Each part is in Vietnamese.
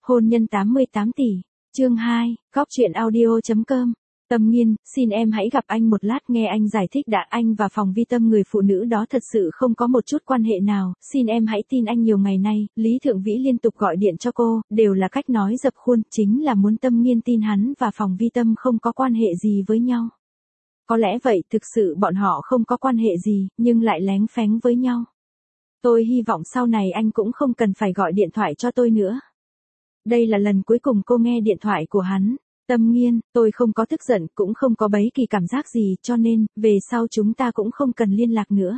Hôn nhân 88 tỷ. Chương 2, Góc truyện audio.com. Tâm Nghiên, xin em hãy gặp anh một lát nghe anh giải thích đã. Anh và phòng vi tâm người phụ nữ đó thật sự không có một chút quan hệ nào, xin em hãy tin anh. Nhiều ngày nay, Lý Thượng Vĩ liên tục gọi điện cho cô, đều là cách nói dập khuôn, chính là muốn Tâm Nghiên tin hắn và phòng vi tâm không có quan hệ gì với nhau. Có lẽ vậy, thực sự bọn họ không có quan hệ gì, nhưng lại lén phén với nhau. Tôi hy vọng sau này anh cũng không cần phải gọi điện thoại cho tôi nữa. Đây là lần cuối cùng cô nghe điện thoại của hắn. Tâm Nghiên, tôi không có tức giận, cũng không có bấy kỳ cảm giác gì, cho nên, về sau chúng ta cũng không cần liên lạc nữa.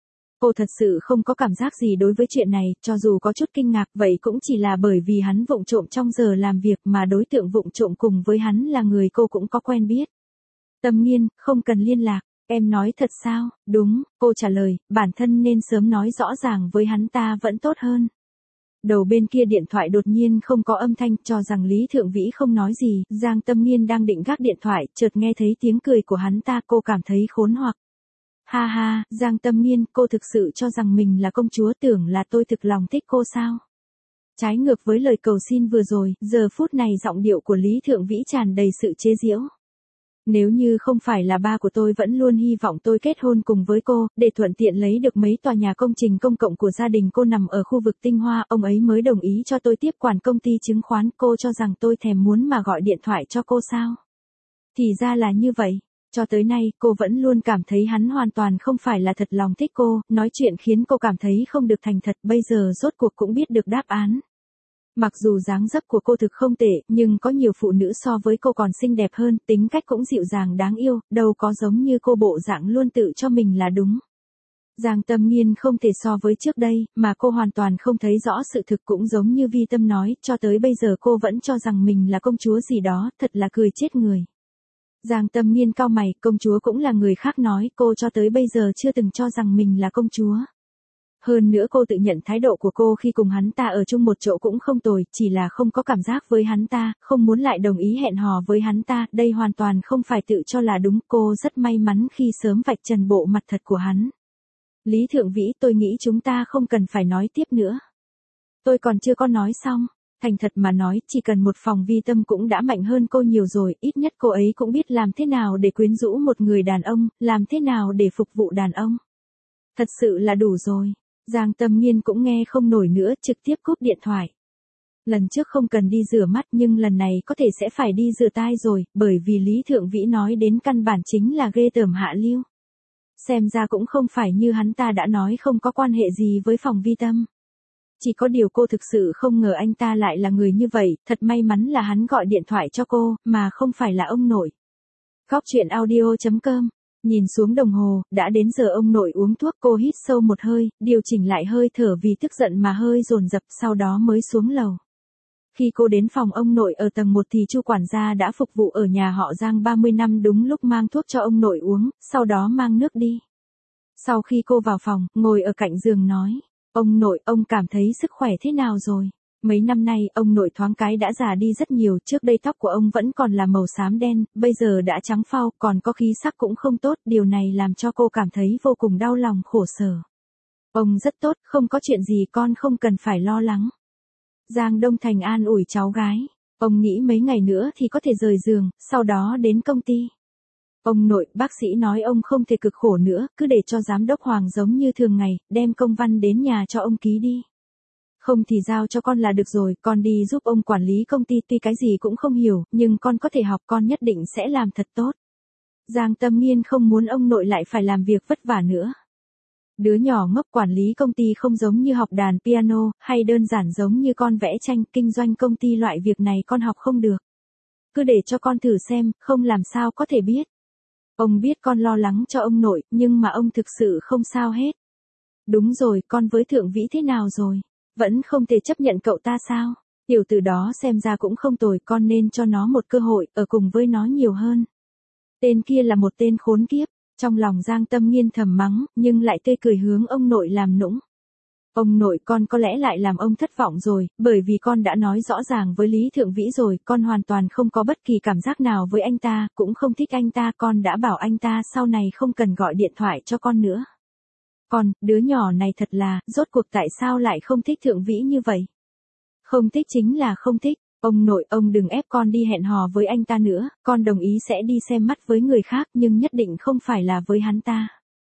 Cô thật sự không có cảm giác gì đối với chuyện này, cho dù có chút kinh ngạc, vậy cũng chỉ là bởi vì hắn vụng trộm trong giờ làm việc mà đối tượng vụng trộm cùng với hắn là người cô cũng có quen biết. Tâm Nghiên, không cần liên lạc, em nói thật sao? Đúng, cô trả lời, bản thân nên sớm nói rõ ràng với hắn ta vẫn tốt hơn. Đầu bên kia điện thoại đột nhiên không có âm thanh, cho rằng Lý Thượng Vĩ không nói gì, Giang Tâm Nghiên đang định gác điện thoại, chợt nghe thấy tiếng cười của hắn ta, cô cảm thấy khốn hoặc. Ha ha, Giang Tâm Nghiên, cô thực sự cho rằng mình là công chúa, tưởng là tôi thực lòng thích cô sao? Trái ngược với lời cầu xin vừa rồi, giờ phút này giọng điệu của Lý Thượng Vĩ tràn đầy sự chế giễu. Nếu như không phải là ba của tôi vẫn luôn hy vọng tôi kết hôn cùng với cô, để thuận tiện lấy được mấy tòa nhà công trình công cộng của gia đình cô nằm ở khu vực Tinh Hoa, ông ấy mới đồng ý cho tôi tiếp quản công ty chứng khoán. Cô cho rằng tôi thèm muốn mà gọi điện thoại cho cô sao? Thì ra là như vậy. Cho tới nay, cô vẫn luôn cảm thấy hắn hoàn toàn không phải là thật lòng thích cô, nói chuyện khiến cô cảm thấy không được thành thật, bây giờ rốt cuộc cũng biết được đáp án. Mặc dù dáng dấp của cô thực không tệ, nhưng có nhiều phụ nữ so với cô còn xinh đẹp hơn, tính cách cũng dịu dàng đáng yêu, đâu có giống như cô bộ dạng luôn tự cho mình là đúng. Giang Tâm Nghiên không thể so với trước đây, mà cô hoàn toàn không thấy rõ sự thực, cũng giống như Vi Tâm nói, cho tới bây giờ cô vẫn cho rằng mình là công chúa gì đó, thật là cười chết người. Giang Tâm Nghiên cau mày, công chúa cũng là người khác nói, cô cho tới bây giờ chưa từng cho rằng mình là công chúa. Hơn nữa cô tự nhận thái độ của cô khi cùng hắn ta ở chung một chỗ cũng không tồi, chỉ là không có cảm giác với hắn ta, không muốn lại đồng ý hẹn hò với hắn ta, đây hoàn toàn không phải tự cho là đúng, cô rất may mắn khi sớm vạch trần bộ mặt thật của hắn. Lý Thượng Vĩ, tôi nghĩ chúng ta không cần phải nói tiếp nữa. Tôi còn chưa có nói xong, thành thật mà nói, chỉ cần một phòng vi tâm cũng đã mạnh hơn cô nhiều rồi, ít nhất cô ấy cũng biết làm thế nào để quyến rũ một người đàn ông, làm thế nào để phục vụ đàn ông. Thật sự là đủ rồi. Giang Tâm Nghiên cũng nghe không nổi nữa, trực tiếp cúp điện thoại. Lần trước không cần đi rửa mắt nhưng lần này có thể sẽ phải đi rửa tai rồi, bởi vì Lý Thượng Vĩ nói đến căn bản chính là ghê tởm hạ lưu. Xem ra cũng không phải như hắn ta đã nói không có quan hệ gì với phòng vi tâm. Chỉ có điều cô thực sự không ngờ anh ta lại là người như vậy, thật may mắn là hắn gọi điện thoại cho cô, mà không phải là ông nội. Góc truyện audio.com. Nhìn xuống đồng hồ, đã đến giờ ông nội uống thuốc, cô hít sâu một hơi, điều chỉnh lại hơi thở vì tức giận mà hơi dồn dập, sau đó mới xuống lầu. Khi cô đến phòng ông nội ở tầng 1 thì Chu quản gia đã phục vụ ở nhà họ Giang 30 năm đúng lúc mang thuốc cho ông nội uống, sau đó mang nước đi. Sau khi cô vào phòng, ngồi ở cạnh giường nói, ông nội, ông cảm thấy sức khỏe thế nào rồi? Mấy năm nay, ông nội thoáng cái đã già đi rất nhiều, trước đây tóc của ông vẫn còn là màu xám đen, bây giờ đã trắng phau, còn có khí sắc cũng không tốt, điều này làm cho cô cảm thấy vô cùng đau lòng khổ sở. Ông rất tốt, không có chuyện gì, con không cần phải lo lắng. Giang Đông Thành an ủi cháu gái, ông nghĩ mấy ngày nữa thì có thể rời giường, sau đó đến công ty. Ông nội, bác sĩ nói ông không thể cực khổ nữa, cứ để cho giám đốc Hoàng giống như thường ngày, đem công văn đến nhà cho ông ký đi. Không thì giao cho con là được rồi, con đi giúp ông quản lý công ty, tuy cái gì cũng không hiểu, nhưng con có thể học, con nhất định sẽ làm thật tốt. Giang Tâm Nghiên không muốn ông nội lại phải làm việc vất vả nữa. Đứa nhỏ ngốc, quản lý công ty không giống như học đàn piano, hay đơn giản giống như con vẽ tranh, kinh doanh công ty loại việc này con học không được. Cứ để cho con thử xem, không làm sao có thể biết. Ông biết con lo lắng cho ông nội, nhưng mà ông thực sự không sao hết. Đúng rồi, con với Thượng Vĩ thế nào rồi? Vẫn không thể chấp nhận cậu ta sao? Tiểu tử đó xem ra cũng không tồi, con nên cho nó một cơ hội, ở cùng với nó nhiều hơn. Tên kia là một tên khốn kiếp, trong lòng Giang Tâm Nghiên thầm mắng, nhưng lại tươi cười hướng ông nội làm nũng. Ông nội, con có lẽ lại làm ông thất vọng rồi, bởi vì con đã nói rõ ràng với Lý Thượng Vĩ rồi, con hoàn toàn không có bất kỳ cảm giác nào với anh ta, cũng không thích anh ta, con đã bảo anh ta sau này không cần gọi điện thoại cho con nữa. Con, đứa nhỏ này thật là, rốt cuộc tại sao lại không thích Thượng Vĩ như vậy? Không thích chính là không thích. Ông nội, ông đừng ép con đi hẹn hò với anh ta nữa, con đồng ý sẽ đi xem mắt với người khác nhưng nhất định không phải là với hắn ta.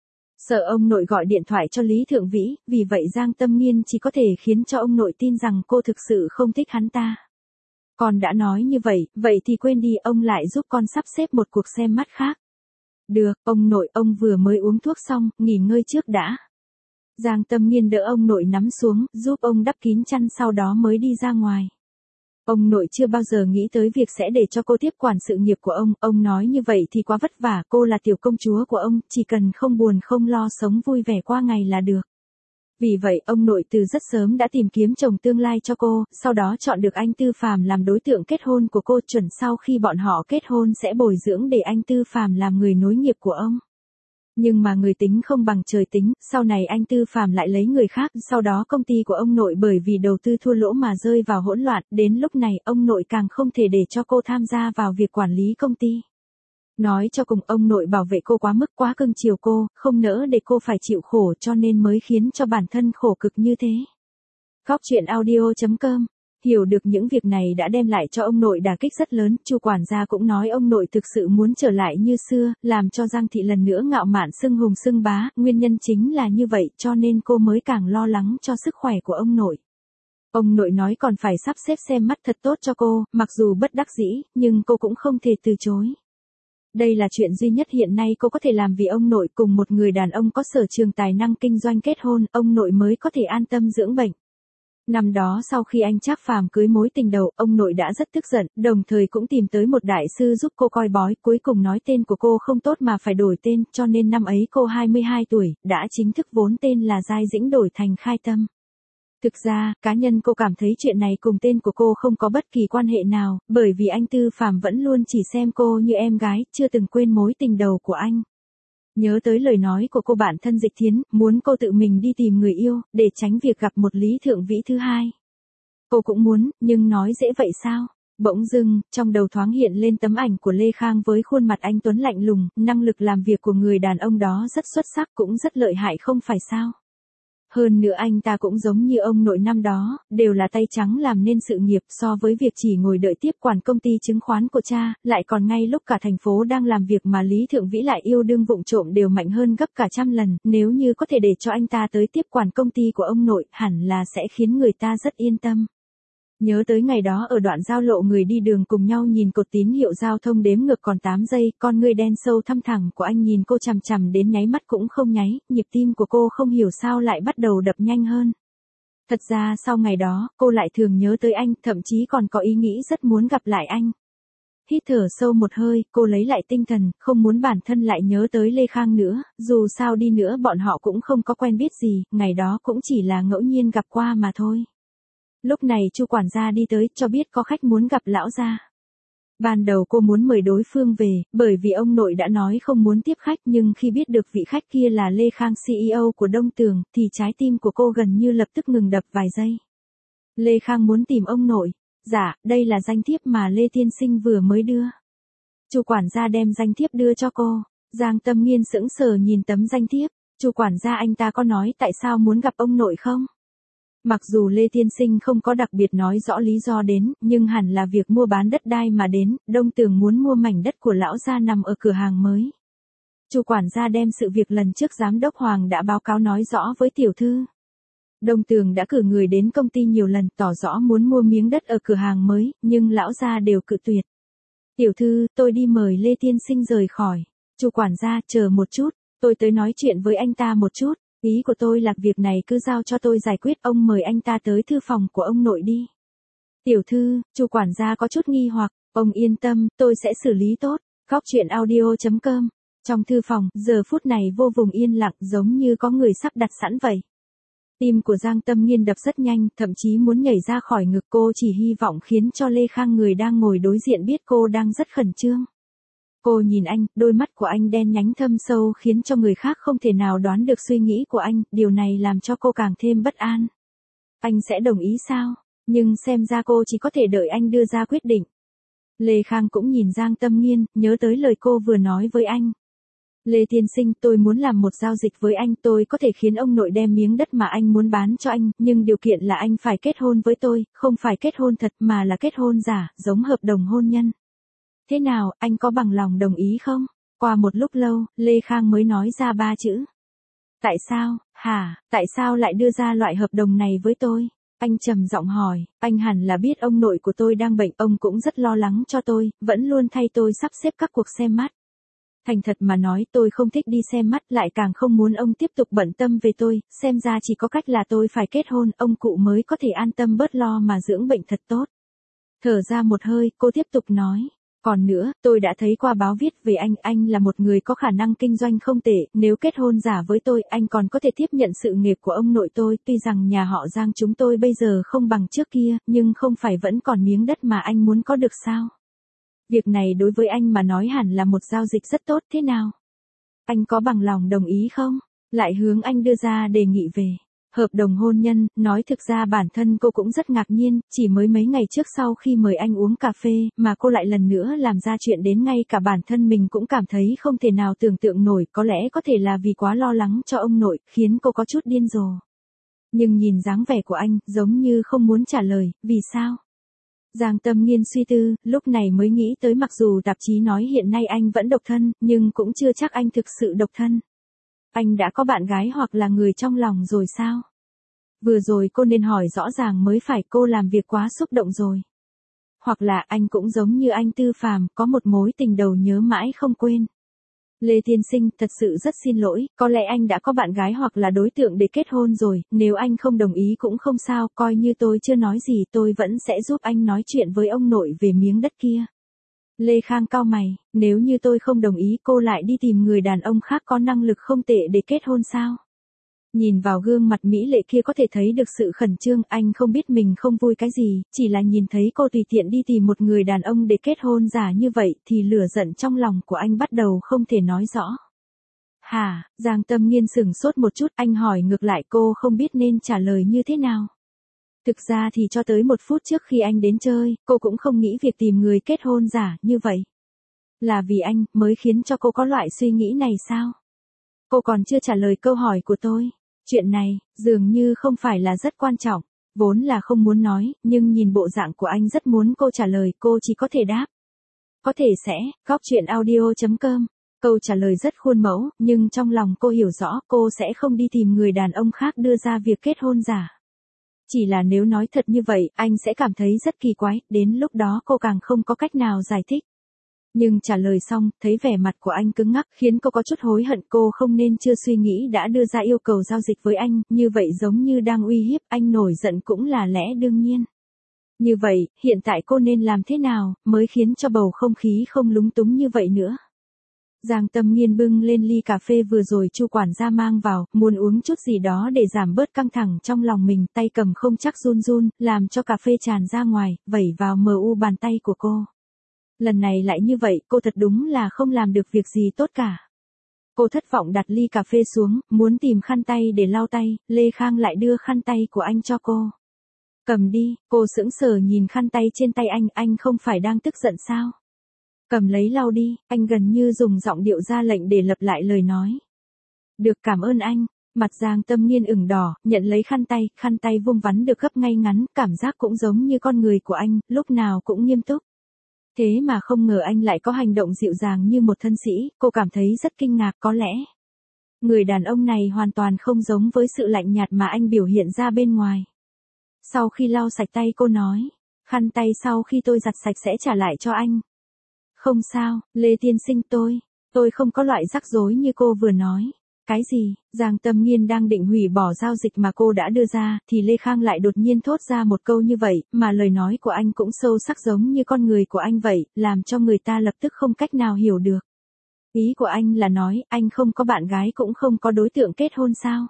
Sợ ông nội gọi điện thoại cho Lý Thượng Vĩ, vì vậy Giang Tâm Nghiên chỉ có thể khiến cho ông nội tin rằng cô thực sự không thích hắn ta. Con đã nói như vậy thì quên đi, ông lại giúp con sắp xếp một cuộc xem mắt khác. Được, ông nội, ông vừa mới uống thuốc xong, nghỉ ngơi trước đã. Giang Tâm Nghiên đỡ ông nội nắm xuống, giúp ông đắp kín chăn sau đó mới đi ra ngoài. Ông nội chưa bao giờ nghĩ tới việc sẽ để cho cô tiếp quản sự nghiệp của ông nói như vậy thì quá vất vả, cô là tiểu công chúa của ông, chỉ cần không buồn không lo sống vui vẻ qua ngày là được. Vì vậy, ông nội từ rất sớm đã tìm kiếm chồng tương lai cho cô, sau đó chọn được anh Tư Phàm làm đối tượng kết hôn của cô, chuẩn sau khi bọn họ kết hôn sẽ bồi dưỡng để anh Tư Phàm làm người nối nghiệp của ông. Nhưng mà người tính không bằng trời tính, sau này anh Tư Phàm lại lấy người khác, sau đó công ty của ông nội bởi vì đầu tư thua lỗ mà rơi vào hỗn loạn, đến lúc này ông nội càng không thể để cho cô tham gia vào việc quản lý công ty. Nói cho cùng, ông nội bảo vệ cô quá mức, quá cưng chiều cô, không nỡ để cô phải chịu khổ cho nên mới khiến cho bản thân khổ cực như thế. Góc truyện audio.com. Hiểu được những việc này đã đem lại cho ông nội đả kích rất lớn, Chu quản gia cũng nói ông nội thực sự muốn trở lại như xưa, làm cho Giang thị lần nữa ngạo mạn xưng hùng xưng bá, nguyên nhân chính là như vậy cho nên cô mới càng lo lắng cho sức khỏe của ông nội. Ông nội nói còn phải sắp xếp xem mắt thật tốt cho cô, mặc dù bất đắc dĩ, nhưng cô cũng không thể từ chối. Đây là chuyện duy nhất hiện nay cô có thể làm vì ông nội, cùng một người đàn ông có sở trường tài năng kinh doanh kết hôn, ông nội mới có thể an tâm dưỡng bệnh. Năm đó sau khi anh Trác Phàm cưới mối tình đầu, ông nội đã rất tức giận, đồng thời cũng tìm tới một đại sư giúp cô coi bói, cuối cùng nói tên của cô không tốt mà phải đổi tên, cho nên năm ấy cô 22 tuổi, đã chính thức vốn tên là Giai Dĩnh đổi thành Khai Tâm. Thực ra, cá nhân cô cảm thấy chuyện này cùng tên của cô không có bất kỳ quan hệ nào, bởi vì anh Tư Phàm vẫn luôn chỉ xem cô như em gái, chưa từng quên mối tình đầu của anh. Nhớ tới lời nói của cô bạn thân Dịch Thiến, muốn cô tự mình đi tìm người yêu, để tránh việc gặp một Lý Thượng Vĩ thứ hai. Cô cũng muốn, nhưng nói dễ vậy sao? Bỗng dưng, trong đầu thoáng hiện lên tấm ảnh của Lê Khang với khuôn mặt anh tuấn lạnh lùng, năng lực làm việc của người đàn ông đó rất xuất sắc, cũng rất lợi hại không phải sao? Hơn nữa anh ta cũng giống như ông nội năm đó, đều là tay trắng làm nên sự nghiệp, so với việc chỉ ngồi đợi tiếp quản công ty chứng khoán của cha, lại còn ngay lúc cả thành phố đang làm việc mà Lý Thượng Vĩ lại yêu đương vụng trộm đều mạnh hơn gấp cả trăm lần, nếu như có thể để cho anh ta tới tiếp quản công ty của ông nội, hẳn là sẽ khiến người ta rất yên tâm. Nhớ tới ngày đó ở đoạn giao lộ người đi đường cùng nhau nhìn cột tín hiệu giao thông đếm ngược còn 8 giây, con ngươi đen sâu thăm thẳng của anh nhìn cô chằm chằm đến nháy mắt cũng không nháy, nhịp tim của cô không hiểu sao lại bắt đầu đập nhanh hơn. Thật ra sau ngày đó, cô lại thường nhớ tới anh, thậm chí còn có ý nghĩ rất muốn gặp lại anh. Hít thở sâu một hơi, cô lấy lại tinh thần, không muốn bản thân lại nhớ tới Lê Khang nữa, dù sao đi nữa bọn họ cũng không có quen biết gì, ngày đó cũng chỉ là ngẫu nhiên gặp qua mà thôi. Lúc này Chu quản gia đi tới, cho biết có khách muốn gặp lão gia. Ban đầu cô muốn mời đối phương về, bởi vì ông nội đã nói không muốn tiếp khách, nhưng khi biết được vị khách kia là Lê Khang CEO của Đông Tường, thì trái tim của cô gần như lập tức ngừng đập vài giây. Lê Khang muốn tìm ông nội. Dạ, đây là danh thiếp mà Lê Tiên Sinh vừa mới đưa. Chu quản gia đem danh thiếp đưa cho cô. Giang Tâm Nghiên sững sờ nhìn tấm danh thiếp. Chu quản gia, anh ta có nói tại sao muốn gặp ông nội không? Mặc dù Lê Tiên Sinh không có đặc biệt nói rõ lý do đến, nhưng hẳn là việc mua bán đất đai mà đến, Đông Tường muốn mua mảnh đất của lão gia nằm ở cửa hàng mới. Chu quản gia đem sự việc lần trước giám đốc Hoàng đã báo cáo nói rõ với tiểu thư. Đông Tường đã cử người đến công ty nhiều lần tỏ rõ muốn mua miếng đất ở cửa hàng mới, nhưng lão gia đều cự tuyệt. Tiểu thư, tôi đi mời Lê Tiên Sinh rời khỏi. Chu quản gia, chờ một chút, tôi tới nói chuyện với anh ta một chút. Ý của tôi là việc này cứ giao cho tôi giải quyết, ông mời anh ta tới thư phòng của ông nội đi. Tiểu thư, Chu quản gia có chút nghi hoặc, ông yên tâm, tôi sẽ xử lý tốt. Góc truyện audio.com. Trong thư phòng, giờ phút này vô cùng yên lặng, giống như có người sắp đặt sẵn vậy. Tim của Giang Tâm Nghiên đập rất nhanh, thậm chí muốn nhảy ra khỏi ngực cô, chỉ hy vọng khiến cho Lê Khang người đang ngồi đối diện biết cô đang rất khẩn trương. Cô nhìn anh, đôi mắt của anh đen nhánh thâm sâu khiến cho người khác không thể nào đoán được suy nghĩ của anh, điều này làm cho cô càng thêm bất an. Anh sẽ đồng ý sao? Nhưng xem ra cô chỉ có thể đợi anh đưa ra quyết định. Lê Khang cũng nhìn Giang Tâm Nghiên, nhớ tới lời cô vừa nói với anh. Lê tiên sinh, tôi muốn làm một giao dịch với anh, tôi có thể khiến ông nội đem miếng đất mà anh muốn bán cho anh, nhưng điều kiện là anh phải kết hôn với tôi, không phải kết hôn thật mà là kết hôn giả, giống hợp đồng hôn nhân. Thế nào, anh có bằng lòng đồng ý không? Qua một lúc lâu, Lê Khang mới nói ra 3 chữ. Tại sao, hả, tại sao lại đưa ra loại hợp đồng này với tôi? Anh trầm giọng hỏi, anh hẳn là biết ông nội của tôi đang bệnh, ông cũng rất lo lắng cho tôi, vẫn luôn thay tôi sắp xếp các cuộc xem mắt. Thành thật mà nói tôi không thích đi xem mắt, lại càng không muốn ông tiếp tục bận tâm về tôi, xem ra chỉ có cách là tôi phải kết hôn, ông cụ mới có thể an tâm bớt lo mà dưỡng bệnh thật tốt. Thở ra một hơi, cô tiếp tục nói. Còn nữa, tôi đã thấy qua báo viết về anh là một người có khả năng kinh doanh không tệ, nếu kết hôn giả với tôi, anh còn có thể tiếp nhận sự nghiệp của ông nội tôi, tuy rằng nhà họ Giang chúng tôi bây giờ không bằng trước kia, nhưng không phải vẫn còn miếng đất mà anh muốn có được sao? Việc này đối với anh mà nói hẳn là một giao dịch rất tốt, thế nào? Anh có bằng lòng đồng ý không? Lại hướng anh đưa ra đề nghị về hợp đồng hôn nhân, nói thực ra bản thân cô cũng rất ngạc nhiên, chỉ mới mấy ngày trước sau khi mời anh uống cà phê, mà cô lại lần nữa làm ra chuyện đến ngay cả bản thân mình cũng cảm thấy không thể nào tưởng tượng nổi, có lẽ có thể là vì quá lo lắng cho ông nội, khiến cô có chút điên rồ. Nhưng nhìn dáng vẻ của anh, giống như không muốn trả lời, vì sao? Giang Tâm Nghiên suy tư, lúc này mới nghĩ tới mặc dù tạp chí nói hiện nay anh vẫn độc thân, nhưng cũng chưa chắc anh thực sự độc thân. Anh đã có bạn gái hoặc là người trong lòng rồi sao? Vừa rồi cô nên hỏi rõ ràng mới phải, cô làm việc quá xúc động rồi. Hoặc là anh cũng giống như anh Tư Phàm, có một mối tình đầu nhớ mãi không quên. Lê tiên sinh, thật sự rất xin lỗi, có lẽ anh đã có bạn gái hoặc là đối tượng để kết hôn rồi, nếu anh không đồng ý cũng không sao, coi như tôi chưa nói gì, tôi vẫn sẽ giúp anh nói chuyện với ông nội về miếng đất kia. Lê Khang cau mày, nếu như tôi không đồng ý cô lại đi tìm người đàn ông khác có năng lực không tệ để kết hôn sao? Nhìn vào gương mặt mỹ lệ kia có thể thấy được sự khẩn trương, anh không biết mình không vui cái gì, chỉ là nhìn thấy cô tùy tiện đi tìm một người đàn ông để kết hôn giả như vậy thì lửa giận trong lòng của anh bắt đầu không thể nói rõ. Hả, Giang Tâm Nghiên sửng sốt một chút, anh hỏi ngược lại, cô không biết nên trả lời như thế nào. Thực ra thì cho tới 1 phút trước khi anh đến chơi, cô cũng không nghĩ việc tìm người kết hôn giả như vậy. Là vì anh mới khiến cho cô có loại suy nghĩ này sao? Cô còn chưa trả lời câu hỏi của tôi. Chuyện này, dường như không phải là rất quan trọng, vốn là không muốn nói, nhưng nhìn bộ dạng của anh rất muốn cô trả lời, cô chỉ có thể đáp. Có thể sẽ, gocchuyenaudio.com. Câu trả lời rất khuôn mẫu, nhưng trong lòng cô hiểu rõ cô sẽ không đi tìm người đàn ông khác đưa ra việc kết hôn giả. Chỉ là nếu nói thật như vậy, anh sẽ cảm thấy rất kỳ quái, đến lúc đó cô càng không có cách nào giải thích. Nhưng trả lời xong, thấy vẻ mặt của anh cứng ngắc, khiến cô có chút hối hận, cô không nên chưa suy nghĩ đã đưa ra yêu cầu giao dịch với anh, như vậy giống như đang uy hiếp, anh nổi giận cũng là lẽ đương nhiên. Như vậy, hiện tại cô nên làm thế nào, mới khiến cho bầu không khí không lúng túng như vậy nữa? Giang Tâm Nghiên bưng lên ly cà phê vừa rồi Chu quản gia mang vào, muốn uống chút gì đó để giảm bớt căng thẳng trong lòng mình, tay cầm không chắc run run, làm cho cà phê tràn ra ngoài, vẩy vào mờ u bàn tay của cô. Lần này lại như vậy, cô thật đúng là không làm được việc gì tốt cả. Cô thất vọng đặt ly cà phê xuống, muốn tìm khăn tay để lau tay, Lê Khang lại đưa khăn tay của anh cho cô. Cầm đi, cô sững sờ nhìn khăn tay trên tay anh không phải đang tức giận sao? Cầm lấy lau đi, anh gần như dùng giọng điệu ra lệnh để lặp lại lời nói. Được, cảm ơn anh. Mặt Giang Tâm Nghiên ửng đỏ, nhận lấy khăn tay vuông vắn được gấp ngay ngắn, cảm giác cũng giống như con người của anh, lúc nào cũng nghiêm túc. Thế mà không ngờ anh lại có hành động dịu dàng như một thân sĩ, cô cảm thấy rất kinh ngạc, có lẽ người đàn ông này hoàn toàn không giống với sự lạnh nhạt mà anh biểu hiện ra bên ngoài. Sau khi lau sạch tay cô nói, khăn tay sau khi tôi giặt sạch sẽ trả lại cho anh. Không sao, Lê tiên sinh, tôi không có loại rắc rối như cô vừa nói. Cái gì? Giang Tâm Nghiên đang định hủy bỏ giao dịch mà cô đã đưa ra, thì Lê Khang lại đột nhiên thốt ra một câu như vậy, mà lời nói của anh cũng sâu sắc giống như con người của anh vậy, làm cho người ta lập tức không cách nào hiểu được. Ý của anh là nói, anh không có bạn gái cũng không có đối tượng kết hôn sao?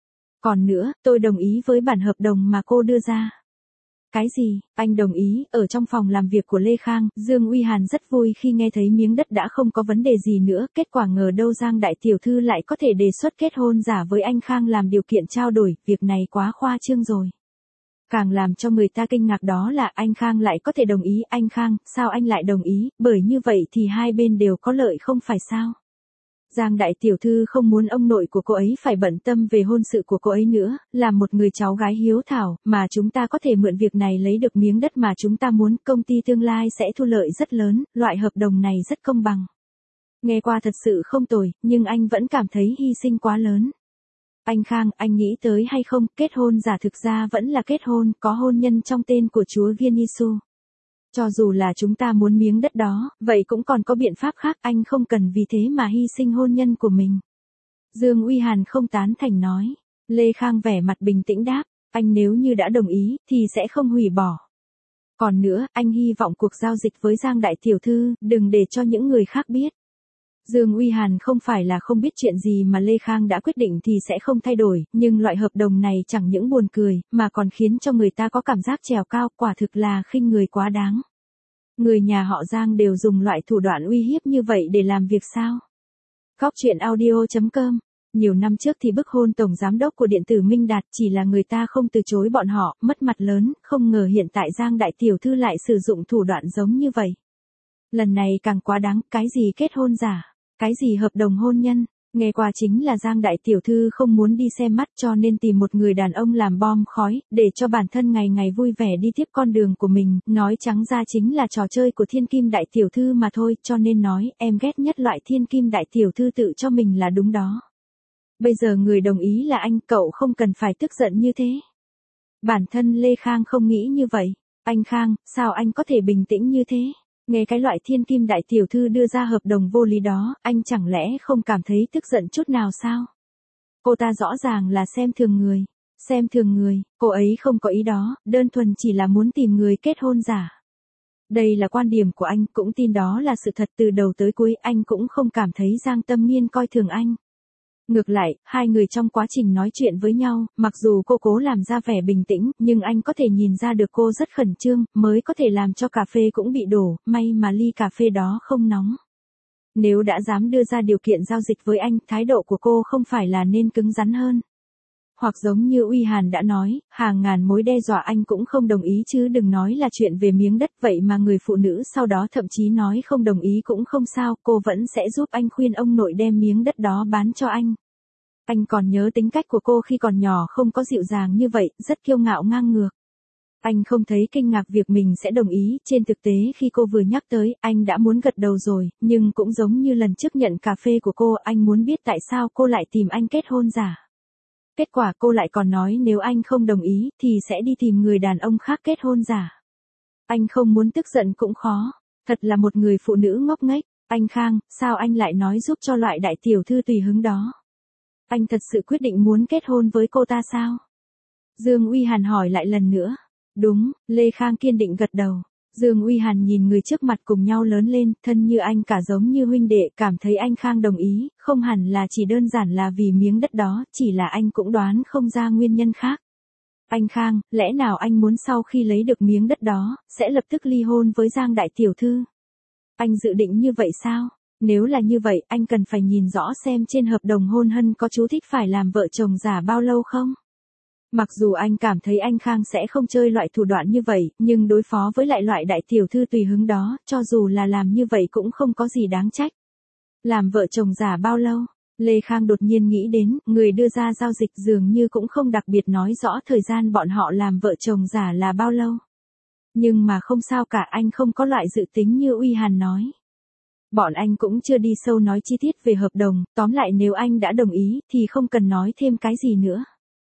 Còn nữa, tôi đồng ý với bản hợp đồng mà cô đưa ra. Cái gì? Anh đồng ý? Ở trong phòng làm việc của Lê Khang, Dương Uy Hàn rất vui khi nghe thấy miếng đất đã không có vấn đề gì nữa, kết quả ngờ đâu Giang đại tiểu thư lại có thể đề xuất kết hôn giả với anh Khang làm điều kiện trao đổi, việc này quá khoa trương rồi. Càng làm cho người ta kinh ngạc đó là anh Khang lại có thể đồng ý, anh Khang, sao anh lại đồng ý, bởi như vậy thì hai bên đều có lợi không phải sao? Giang đại tiểu thư không muốn ông nội của cô ấy phải bận tâm về hôn sự của cô ấy nữa, là một người cháu gái hiếu thảo, mà chúng ta có thể mượn việc này lấy được miếng đất mà chúng ta muốn, công ty tương lai sẽ thu lợi rất lớn, loại hợp đồng này rất công bằng. Nghe qua thật sự không tồi, nhưng anh vẫn cảm thấy hy sinh quá lớn. Anh Khang, anh nghĩ tới hay không, kết hôn giả thực ra vẫn là kết hôn, có hôn nhân trong tên của chúa Giêsu. Cho dù là chúng ta muốn miếng đất đó, vậy cũng còn có biện pháp khác, anh không cần vì thế mà hy sinh hôn nhân của mình. Dương Uy Hàn không tán thành nói. Lê Khang vẻ mặt bình tĩnh đáp, anh nếu như đã đồng ý, thì sẽ không hủy bỏ. Còn nữa, anh hy vọng cuộc giao dịch với Giang đại tiểu thư, đừng để cho những người khác biết. Dương Uy Hàn không phải là không biết chuyện gì mà Lê Khang đã quyết định thì sẽ không thay đổi, nhưng loại hợp đồng này chẳng những buồn cười, mà còn khiến cho người ta có cảm giác trèo cao, quả thực là khinh người quá đáng. Người nhà họ Giang đều dùng loại thủ đoạn uy hiếp như vậy để làm việc sao? Góc truyện audio.com. Nhiều năm trước thì bức hôn tổng giám đốc của điện tử Minh Đạt, chỉ là người ta không từ chối bọn họ, mất mặt lớn, không ngờ hiện tại Giang đại tiểu thư lại sử dụng thủ đoạn giống như vậy. Lần này càng quá đáng, cái gì kết hôn giả, cái gì hợp đồng hôn nhân, nghe qua chính là Giang đại tiểu thư không muốn đi xem mắt cho nên tìm một người đàn ông làm bom khói, để cho bản thân ngày ngày vui vẻ đi tiếp con đường của mình, nói trắng ra chính là trò chơi của thiên kim đại tiểu thư mà thôi, cho nên nói, em ghét nhất loại thiên kim đại tiểu thư tự cho mình là đúng đó. Bây giờ người đồng ý là anh, cậu không cần phải tức giận như thế. Bản thân Lê Khang không nghĩ như vậy. Anh Khang, sao anh có thể bình tĩnh như thế? Nghe cái loại thiên kim đại tiểu thư đưa ra hợp đồng vô lý đó, anh chẳng lẽ không cảm thấy tức giận chút nào sao? Cô ta rõ ràng là xem thường người. Xem thường người, cô ấy không có ý đó, đơn thuần chỉ là muốn tìm người kết hôn giả. Đây là quan điểm của anh, cũng tin đó là sự thật, từ đầu tới cuối anh cũng không cảm thấy Giang Tâm Nghiên coi thường anh. Ngược lại, hai người trong quá trình nói chuyện với nhau, mặc dù cô cố làm ra vẻ bình tĩnh, nhưng anh có thể nhìn ra được cô rất khẩn trương, mới có thể làm cho cà phê cũng bị đổ, may mà ly cà phê đó không nóng. Nếu đã dám đưa ra điều kiện giao dịch với anh, thái độ của cô không phải là nên cứng rắn hơn. Hoặc giống như Uy Hàn đã nói, hàng ngàn mối đe dọa anh cũng không đồng ý chứ đừng nói là chuyện về miếng đất, vậy mà người phụ nữ sau đó thậm chí nói không đồng ý cũng không sao, cô vẫn sẽ giúp anh khuyên ông nội đem miếng đất đó bán cho anh. Anh còn nhớ tính cách của cô khi còn nhỏ không có dịu dàng như vậy, rất kiêu ngạo ngang ngược. Anh không thấy kinh ngạc việc mình sẽ đồng ý, trên thực tế khi cô vừa nhắc tới, anh đã muốn gật đầu rồi, nhưng cũng giống như lần trước nhận cà phê của cô, anh muốn biết tại sao cô lại tìm anh kết hôn giả. Kết quả cô lại còn nói nếu anh không đồng ý, thì sẽ đi tìm người đàn ông khác kết hôn giả. Anh không muốn tức giận cũng khó, thật là một người phụ nữ ngốc nghếch. Anh Khang, sao anh lại nói giúp cho loại đại tiểu thư tùy hứng đó? Anh thật sự quyết định muốn kết hôn với cô ta sao? Dương Uy Hàn hỏi lại lần nữa. Đúng, Lê Khang kiên định gật đầu. Dương Uy Hàn nhìn người trước mặt cùng nhau lớn lên, thân như anh cả giống như huynh đệ, cảm thấy anh Khang đồng ý, không hẳn là chỉ đơn giản là vì miếng đất đó, chỉ là anh cũng đoán không ra nguyên nhân khác. Anh Khang, lẽ nào anh muốn sau khi lấy được miếng đất đó, sẽ lập tức ly hôn với Giang đại tiểu thư? Anh dự định như vậy sao? Nếu là như vậy, anh cần phải nhìn rõ xem trên hợp đồng hôn nhân có chú thích phải làm vợ chồng giả bao lâu không? Mặc dù anh cảm thấy anh Khang sẽ không chơi loại thủ đoạn như vậy, nhưng đối phó với lại loại đại tiểu thư tùy hứng đó, cho dù là làm như vậy cũng không có gì đáng trách. Làm vợ chồng giả bao lâu? Lê Khang đột nhiên nghĩ đến, người đưa ra giao dịch dường như cũng không đặc biệt nói rõ thời gian bọn họ làm vợ chồng giả là bao lâu. Nhưng mà không sao cả, anh không có loại dự tính như Uy Hàn nói. Bọn anh cũng chưa đi sâu nói chi tiết về hợp đồng, tóm lại nếu anh đã đồng ý, thì không cần nói thêm cái gì nữa.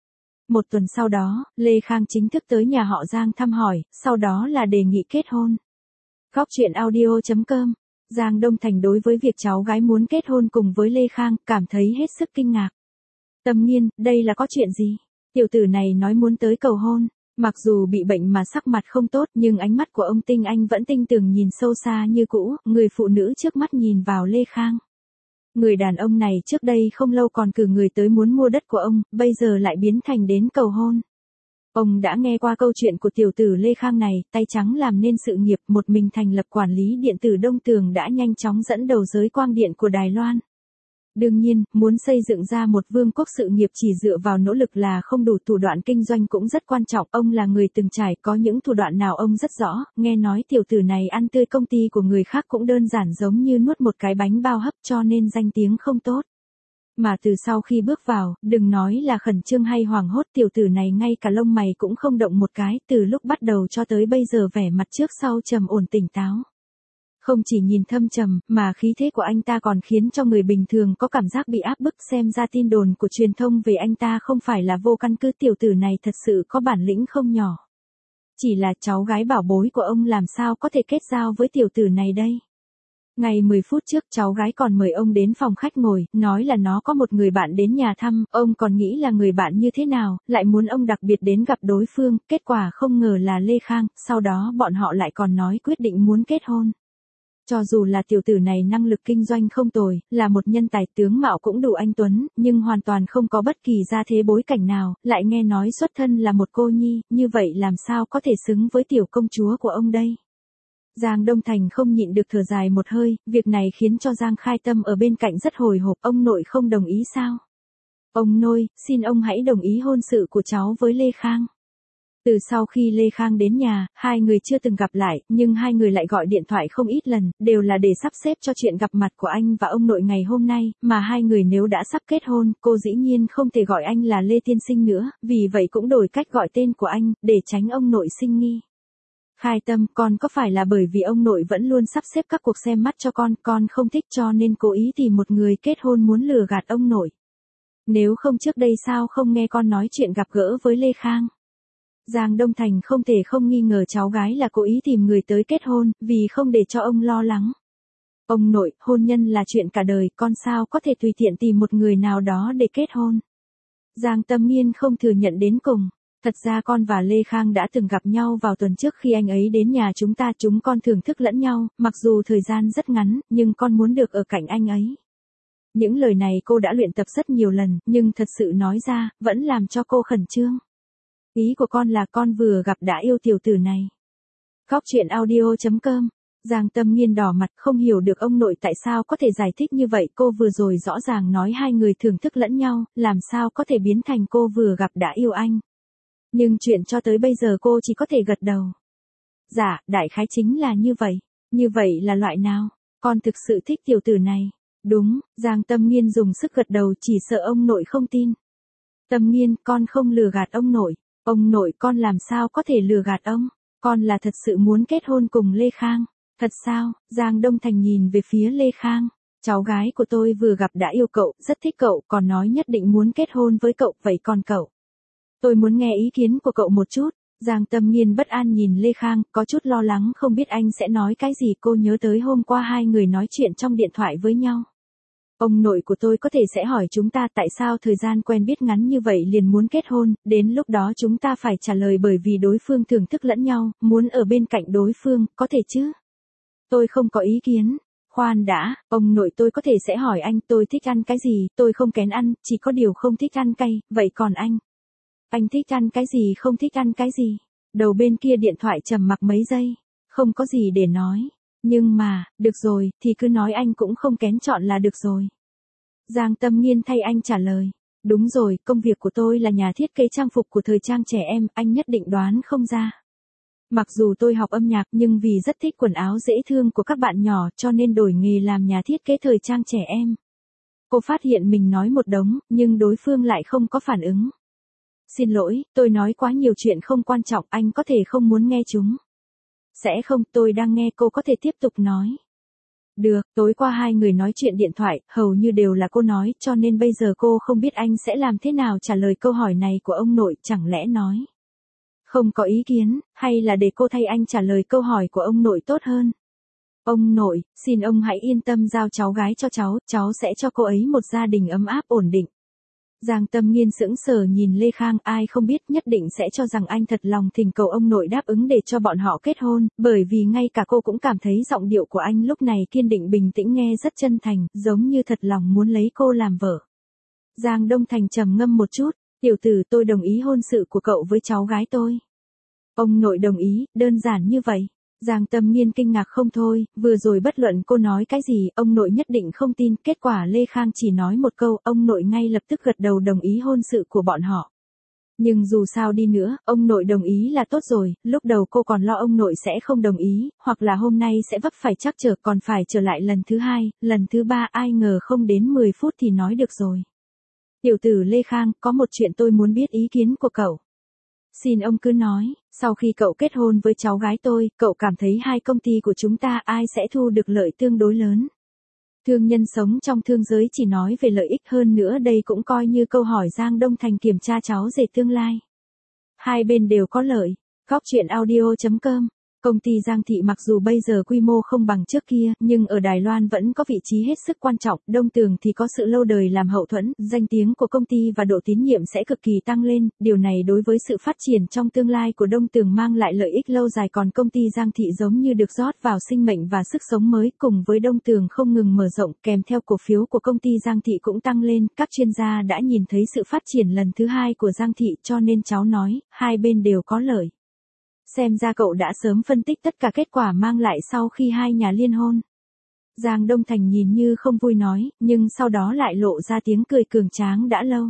Một tuần sau đó, Lê Khang chính thức tới nhà họ Giang thăm hỏi, sau đó là đề nghị kết hôn. Góc truyện audio.com. Giang Đông Thành đối với việc cháu gái muốn kết hôn cùng với Lê Khang, cảm thấy hết sức kinh ngạc. Tâm Nghiên, đây là có chuyện gì? Tiểu tử này nói muốn tới cầu hôn. Mặc dù bị bệnh mà sắc mặt không tốt, nhưng ánh mắt của ông Tinh Anh vẫn tinh tường nhìn sâu xa như cũ, người phụ nữ trước mắt nhìn vào Lê Khang. Người đàn ông này trước đây không lâu còn cử người tới muốn mua đất của ông, bây giờ lại biến thành đến cầu hôn. Ông đã nghe qua câu chuyện của tiểu tử Lê Khang này, tay trắng làm nên sự nghiệp, một mình thành lập quản lý điện tử Đông Tường đã nhanh chóng dẫn đầu giới quang điện của Đài Loan. Đương nhiên, muốn xây dựng ra một vương quốc sự nghiệp chỉ dựa vào nỗ lực là không đủ, thủ đoạn kinh doanh cũng rất quan trọng, ông là người từng trải, có những thủ đoạn nào ông rất rõ, nghe nói tiểu tử này ăn tươi công ty của người khác cũng đơn giản giống như nuốt một cái bánh bao hấp, cho nên danh tiếng không tốt. Mà từ sau khi bước vào, đừng nói là khẩn trương hay hoảng hốt, tiểu tử này ngay cả lông mày cũng không động một cái, từ lúc bắt đầu cho tới bây giờ vẻ mặt trước sau trầm ổn tỉnh táo. Không chỉ nhìn thâm trầm, mà khí thế của anh ta còn khiến cho người bình thường có cảm giác bị áp bức, xem ra tin đồn của truyền thông về anh ta không phải là vô căn cứ, tiểu tử này thật sự có bản lĩnh không nhỏ. Chỉ là cháu gái bảo bối của ông làm sao có thể kết giao với tiểu tử này đây. Ngày 10 phút trước cháu gái còn mời ông đến phòng khách ngồi, nói là nó có một người bạn đến nhà thăm, ông còn nghĩ là người bạn như thế nào, lại muốn ông đặc biệt đến gặp đối phương, kết quả không ngờ là Lê Khang, sau đó bọn họ lại còn nói quyết định muốn kết hôn. Cho dù là tiểu tử này năng lực kinh doanh không tồi, là một nhân tài, tướng mạo cũng đủ anh tuấn, nhưng hoàn toàn không có bất kỳ gia thế bối cảnh nào, lại nghe nói xuất thân là một cô nhi, như vậy làm sao có thể xứng với tiểu công chúa của ông đây. Giang Đông Thành không nhịn được thở dài một hơi, việc này khiến cho Giang Khai Tâm ở bên cạnh rất hồi hộp, ông nội không đồng ý sao? Ông nội, xin ông hãy đồng ý hôn sự của cháu với Lê Khang. Từ sau khi Lê Khang đến nhà, hai người chưa từng gặp lại, nhưng hai người lại gọi điện thoại không ít lần, đều là để sắp xếp cho chuyện gặp mặt của anh và ông nội ngày hôm nay, mà hai người nếu đã sắp kết hôn, cô dĩ nhiên không thể gọi anh là Lê Tiên Sinh nữa, vì vậy cũng đổi cách gọi tên của anh, để tránh ông nội sinh nghi. Khai Tâm, con có phải là bởi vì ông nội vẫn luôn sắp xếp các cuộc xem mắt cho con không thích cho nên cố ý tìm một người kết hôn muốn lừa gạt ông nội. Nếu không trước đây sao không nghe con nói chuyện gặp gỡ với Lê Khang. Giang Đông Thành không thể không nghi ngờ cháu gái là cố ý tìm người tới kết hôn, vì không để cho ông lo lắng. Ông nội, hôn nhân là chuyện cả đời, con sao có thể tùy tiện tìm một người nào đó để kết hôn. Giang Tâm Nghiên không thừa nhận đến cùng. Thật ra con và Lê Khang đã từng gặp nhau vào tuần trước khi anh ấy đến nhà chúng con thưởng thức lẫn nhau, mặc dù thời gian rất ngắn, nhưng con muốn được ở cạnh anh ấy. Những lời này cô đã luyện tập rất nhiều lần, nhưng thật sự nói ra, vẫn làm cho cô khẩn trương. Ý của con là con vừa gặp đã yêu tiểu tử này. Góc truyện audio.com. Giang Tâm Nghiên đỏ mặt, không hiểu được ông nội tại sao có thể giải thích như vậy, cô vừa rồi rõ ràng nói hai người thưởng thức lẫn nhau, làm sao có thể biến thành cô vừa gặp đã yêu anh. Nhưng chuyện cho tới bây giờ cô chỉ có thể gật đầu. Dạ, đại khái chính là như vậy. Như vậy là loại nào? Con thực sự thích tiểu tử này. Đúng, Giang Tâm Nghiên dùng sức gật đầu, chỉ sợ ông nội không tin. Tâm Nghiên, con không lừa gạt ông nội. Ông nội, con làm sao có thể lừa gạt ông? Con là thật sự muốn kết hôn cùng Lê Khang. Thật sao? Giang Đông Thành nhìn về phía Lê Khang. Cháu gái của tôi vừa gặp đã yêu cậu, rất thích cậu, còn nói nhất định muốn kết hôn với cậu, vậy còn cậu? Tôi muốn nghe ý kiến của cậu một chút. Giang Tâm Nghiên bất an nhìn Lê Khang, có chút lo lắng không biết anh sẽ nói cái gì, cô nhớ tới hôm qua hai người nói chuyện trong điện thoại với nhau. Ông nội của tôi có thể sẽ hỏi chúng ta tại sao thời gian quen biết ngắn như vậy liền muốn kết hôn, đến lúc đó chúng ta phải trả lời bởi vì đối phương thưởng thức lẫn nhau, muốn ở bên cạnh đối phương, có thể chứ? Tôi không có ý kiến. Khoan đã, ông nội tôi có thể sẽ hỏi anh tôi thích ăn cái gì, tôi không kén ăn, chỉ có điều không thích ăn cay, vậy còn anh? Anh thích ăn cái gì không thích ăn cái gì? Đầu bên kia điện thoại trầm mặc mấy giây, không có gì để nói. Nhưng mà, được rồi, thì cứ nói anh cũng không kén chọn là được rồi. Giang Tâm Nghiên thay anh trả lời. Đúng rồi, công việc của tôi là nhà thiết kế trang phục của thời trang trẻ em, anh nhất định đoán không ra. Mặc dù tôi học âm nhạc nhưng vì rất thích quần áo dễ thương của các bạn nhỏ cho nên đổi nghề làm nhà thiết kế thời trang trẻ em. Cô phát hiện mình nói một đống, nhưng đối phương lại không có phản ứng. Xin lỗi, tôi nói quá nhiều chuyện không quan trọng, anh có thể không muốn nghe chúng. Sẽ không, tôi đang nghe, cô có thể tiếp tục nói. Được, tối qua hai người nói chuyện điện thoại, hầu như đều là cô nói, cho nên bây giờ cô không biết anh sẽ làm thế nào trả lời câu hỏi này của ông nội, chẳng lẽ nói. Không có ý kiến, hay là để cô thay anh trả lời câu hỏi của ông nội tốt hơn. Ông nội, xin ông hãy yên tâm giao cháu gái cho cháu sẽ cho cô ấy một gia đình ấm áp ổn định. Giang Tâm Nghiên sững sờ nhìn Lê Khang, ai không biết nhất định sẽ cho rằng anh thật lòng thỉnh cầu ông nội đáp ứng để cho bọn họ kết hôn, bởi vì ngay cả cô cũng cảm thấy giọng điệu của anh lúc này kiên định bình tĩnh nghe rất chân thành, giống như thật lòng muốn lấy cô làm vợ. Giang Đông Thành trầm ngâm một chút, tiểu tử tôi đồng ý hôn sự của cậu với cháu gái tôi. Ông nội đồng ý, đơn giản như vậy. Giang Tâm Nghiên kinh ngạc không thôi, vừa rồi bất luận cô nói cái gì, ông nội nhất định không tin, kết quả Lê Khang chỉ nói một câu, ông nội ngay lập tức gật đầu đồng ý hôn sự của bọn họ. Nhưng dù sao đi nữa, ông nội đồng ý là tốt rồi, lúc đầu cô còn lo ông nội sẽ không đồng ý, hoặc là hôm nay sẽ vấp phải trắc trở còn phải trở lại lần thứ hai, lần thứ ba ai ngờ không đến 10 phút thì nói được rồi. Tiểu tử Lê Khang, có một chuyện tôi muốn biết ý kiến của cậu. Xin ông cứ nói, sau khi cậu kết hôn với cháu gái tôi, cậu cảm thấy hai công ty của chúng ta ai sẽ thu được lợi tương đối lớn. Thương nhân sống trong thương giới chỉ nói về lợi ích hơn nữa đây cũng coi như câu hỏi Giang Đông Thành kiểm tra cháu rể tương lai. Hai bên đều có lợi. Góc chuyện audio.com. Công ty Giang Thị mặc dù bây giờ quy mô không bằng trước kia, nhưng ở Đài Loan vẫn có vị trí hết sức quan trọng, Đông Tường thì có sự lâu đời làm hậu thuẫn, danh tiếng của công ty và độ tín nhiệm sẽ cực kỳ tăng lên, điều này đối với sự phát triển trong tương lai của Đông Tường mang lại lợi ích lâu dài còn công ty Giang Thị giống như được rót vào sinh mệnh và sức sống mới, cùng với Đông Tường không ngừng mở rộng, kèm theo cổ phiếu của công ty Giang Thị cũng tăng lên, các chuyên gia đã nhìn thấy sự phát triển lần thứ hai của Giang Thị cho nên cháu nói, hai bên đều có lợi. Xem ra cậu đã sớm phân tích tất cả kết quả mang lại sau khi hai nhà liên hôn. Giang Đông Thành nhìn như không vui nói, nhưng sau đó lại lộ ra tiếng cười cường tráng đã lâu.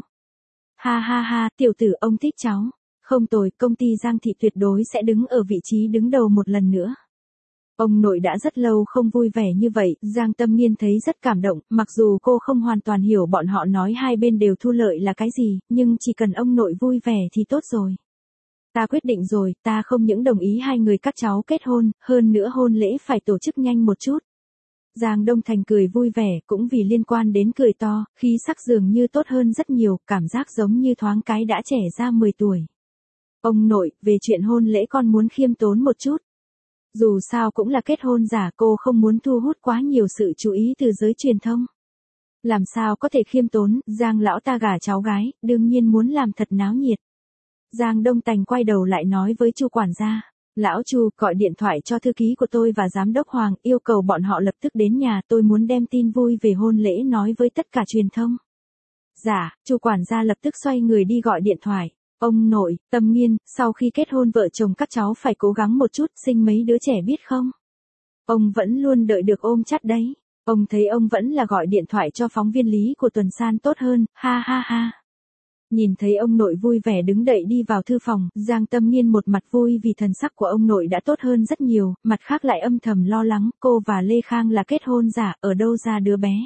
Ha ha ha, tiểu tử ông thích cháu. Không tồi, công ty Giang Thị tuyệt đối sẽ đứng ở vị trí đứng đầu một lần nữa. Ông nội đã rất lâu không vui vẻ như vậy, Giang Tâm Nghiên thấy rất cảm động, mặc dù cô không hoàn toàn hiểu bọn họ nói hai bên đều thu lợi là cái gì, nhưng chỉ cần ông nội vui vẻ thì tốt rồi. Ta quyết định rồi, ta không những đồng ý hai người các cháu kết hôn, hơn nữa hôn lễ phải tổ chức nhanh một chút. Giang Đông Thành cười vui vẻ, cũng vì liên quan đến cười to, khí sắc dường như tốt hơn rất nhiều, cảm giác giống như thoáng cái đã trẻ ra 10 tuổi. Ông nội, về chuyện hôn lễ con muốn khiêm tốn một chút. Dù sao cũng là kết hôn giả, cô không muốn thu hút quá nhiều sự chú ý từ giới truyền thông. Làm sao có thể khiêm tốn, Giang lão ta gả cháu gái, đương nhiên muốn làm thật náo nhiệt. Giang Đông Thành quay đầu lại nói với Chu quản gia, lão Chu gọi điện thoại cho thư ký của tôi và giám đốc Hoàng, yêu cầu bọn họ lập tức đến nhà, tôi muốn đem tin vui về hôn lễ nói với tất cả truyền thông. Dạ, Chu quản gia lập tức xoay người đi gọi điện thoại. Ông nội, Tâm Nghiên, sau khi kết hôn vợ chồng các cháu phải cố gắng một chút, sinh mấy đứa trẻ biết không? Ông vẫn luôn đợi được ôm chặt đấy. Ông thấy ông vẫn là gọi điện thoại cho phóng viên Lý của Tuần San tốt hơn, ha ha ha. Nhìn thấy ông nội vui vẻ đứng dậy đi vào thư phòng, Giang Tâm Nghiên một mặt vui vì thần sắc của ông nội đã tốt hơn rất nhiều, mặt khác lại âm thầm lo lắng, cô và Lê Khang là kết hôn giả, ở đâu ra đứa bé.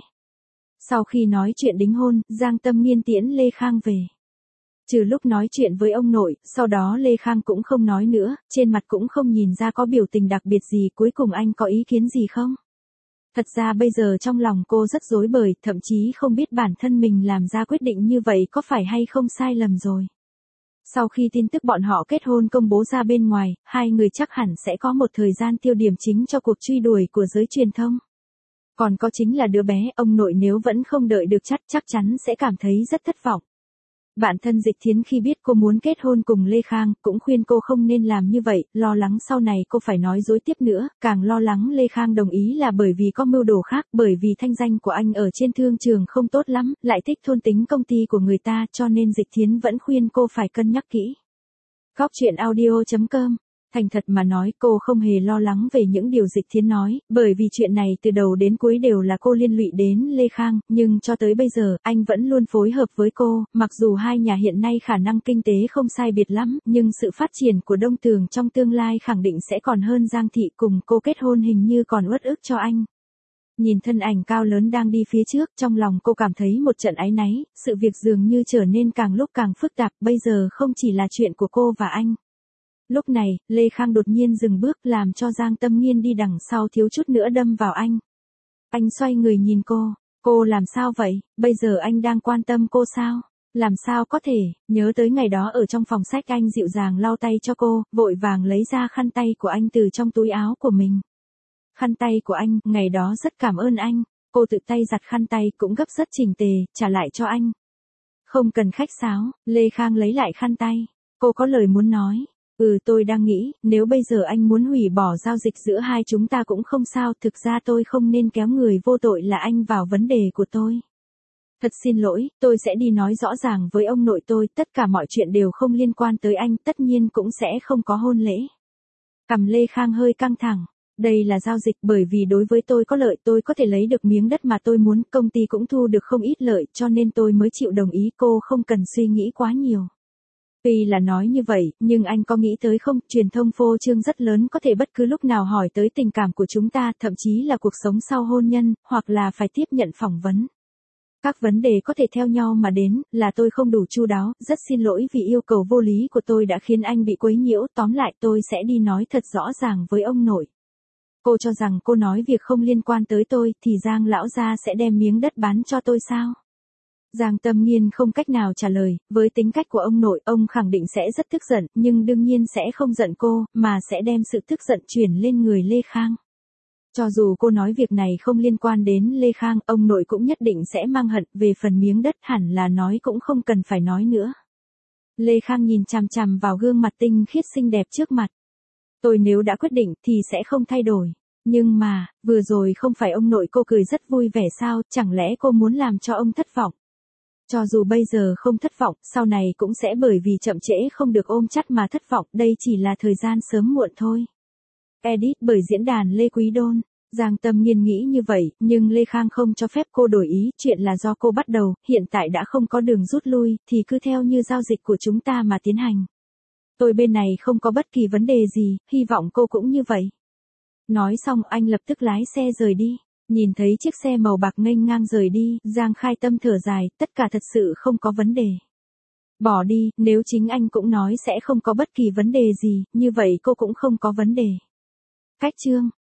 Sau khi nói chuyện đính hôn, Giang Tâm Nghiên tiễn Lê Khang về. Trừ lúc nói chuyện với ông nội, sau đó Lê Khang cũng không nói nữa, trên mặt cũng không nhìn ra có biểu tình đặc biệt gì, cuối cùng anh có ý kiến gì không? Thật ra bây giờ trong lòng cô rất rối bời, thậm chí không biết bản thân mình làm ra quyết định như vậy có phải hay không sai lầm rồi. Sau khi tin tức bọn họ kết hôn công bố ra bên ngoài, hai người chắc hẳn sẽ có một thời gian tiêu điểm chính cho cuộc truy đuổi của giới truyền thông. Còn có chính là đứa bé, ông nội nếu vẫn không đợi được chắc chắn sẽ cảm thấy rất thất vọng. Bạn thân Dịch Thiến khi biết cô muốn kết hôn cùng Lê Khang, cũng khuyên cô không nên làm như vậy, lo lắng sau này cô phải nói dối tiếp nữa, càng lo lắng Lê Khang đồng ý là bởi vì có mưu đồ khác, bởi vì thanh danh của anh ở trên thương trường không tốt lắm, lại thích thôn tính công ty của người ta, cho nên Dịch Thiến vẫn khuyên cô phải cân nhắc kỹ. Góc chuyện audio.com. Thành thật mà nói, cô không hề lo lắng về những điều Dịch Thiến nói, bởi vì chuyện này từ đầu đến cuối đều là cô liên lụy đến Lê Khang, nhưng cho tới bây giờ, anh vẫn luôn phối hợp với cô, mặc dù hai nhà hiện nay khả năng kinh tế không sai biệt lắm, nhưng sự phát triển của Đông Tường trong tương lai khẳng định sẽ còn hơn Giang Thị cùng cô kết hôn hình như còn uất ức cho anh. Nhìn thân ảnh cao lớn đang đi phía trước, trong lòng cô cảm thấy một trận áy náy, sự việc dường như trở nên càng lúc càng phức tạp, bây giờ không chỉ là chuyện của cô và anh. Lúc này, Lê Khang đột nhiên dừng bước làm cho Giang Tâm Nghiên đi đằng sau thiếu chút nữa đâm vào anh. Anh xoay người nhìn cô làm sao vậy, bây giờ anh đang quan tâm cô sao? Làm sao có thể, nhớ tới ngày đó ở trong phòng sách anh dịu dàng lau tay cho cô, vội vàng lấy ra khăn tay của anh từ trong túi áo của mình. Khăn tay của anh, ngày đó rất cảm ơn anh, cô tự tay giặt khăn tay cũng gấp rất chỉnh tề, trả lại cho anh. Không cần khách sáo, Lê Khang lấy lại khăn tay, cô có lời muốn nói. Tôi đang nghĩ, nếu bây giờ anh muốn hủy bỏ giao dịch giữa hai chúng ta cũng không sao, thực ra tôi không nên kéo người vô tội là anh vào vấn đề của tôi. Thật xin lỗi, tôi sẽ đi nói rõ ràng với ông nội tôi, tất cả mọi chuyện đều không liên quan tới anh, tất nhiên cũng sẽ không có hôn lễ. Cằm Lê Khang hơi căng thẳng. Đây là giao dịch bởi vì đối với tôi có lợi tôi có thể lấy được miếng đất mà tôi muốn, công ty cũng thu được không ít lợi cho nên tôi mới chịu đồng ý, cô không cần suy nghĩ quá nhiều. Tuy là nói như vậy, nhưng anh có nghĩ tới không, truyền thông phô trương rất lớn có thể bất cứ lúc nào hỏi tới tình cảm của chúng ta, thậm chí là cuộc sống sau hôn nhân, hoặc là phải tiếp nhận phỏng vấn. Các vấn đề có thể theo nhau mà đến, là tôi không đủ chu đáo, rất xin lỗi vì yêu cầu vô lý của tôi đã khiến anh bị quấy nhiễu, tóm lại tôi sẽ đi nói thật rõ ràng với ông nội. Cô cho rằng cô nói việc không liên quan tới tôi thì Giang lão gia sẽ đem miếng đất bán cho tôi sao? Giang Tâm Nghiên không cách nào trả lời, với tính cách của ông nội, ông khẳng định sẽ rất tức giận, nhưng đương nhiên sẽ không giận cô, mà sẽ đem sự tức giận chuyển lên người Lê Khang. Cho dù cô nói việc này không liên quan đến Lê Khang, ông nội cũng nhất định sẽ mang hận, về phần miếng đất hẳn là nói cũng không cần phải nói nữa. Lê Khang nhìn chằm chằm vào gương mặt tinh khiết xinh đẹp trước mặt. Tôi nếu đã quyết định thì sẽ không thay đổi. Nhưng mà, vừa rồi không phải ông nội cô cười rất vui vẻ sao, chẳng lẽ cô muốn làm cho ông thất vọng? Cho dù bây giờ không thất vọng, sau này cũng sẽ bởi vì chậm trễ không được ôm chặt mà thất vọng, đây chỉ là thời gian sớm muộn thôi. Edit bởi diễn đàn Lê Quý Đôn. Giang Tâm Nghiên nghĩ như vậy, nhưng Lê Khang không cho phép cô đổi ý, chuyện là do cô bắt đầu, hiện tại đã không có đường rút lui, thì cứ theo như giao dịch của chúng ta mà tiến hành. Tôi bên này không có bất kỳ vấn đề gì, hy vọng cô cũng như vậy. Nói xong anh lập tức lái xe rời đi. Nhìn thấy chiếc xe màu bạc nghênh ngang rời đi, Giang Khai Tâm thở dài, tất cả thật sự không có vấn đề. Bỏ đi, nếu chính anh cũng nói sẽ không có bất kỳ vấn đề gì, như vậy cô cũng không có vấn đề. Cách chương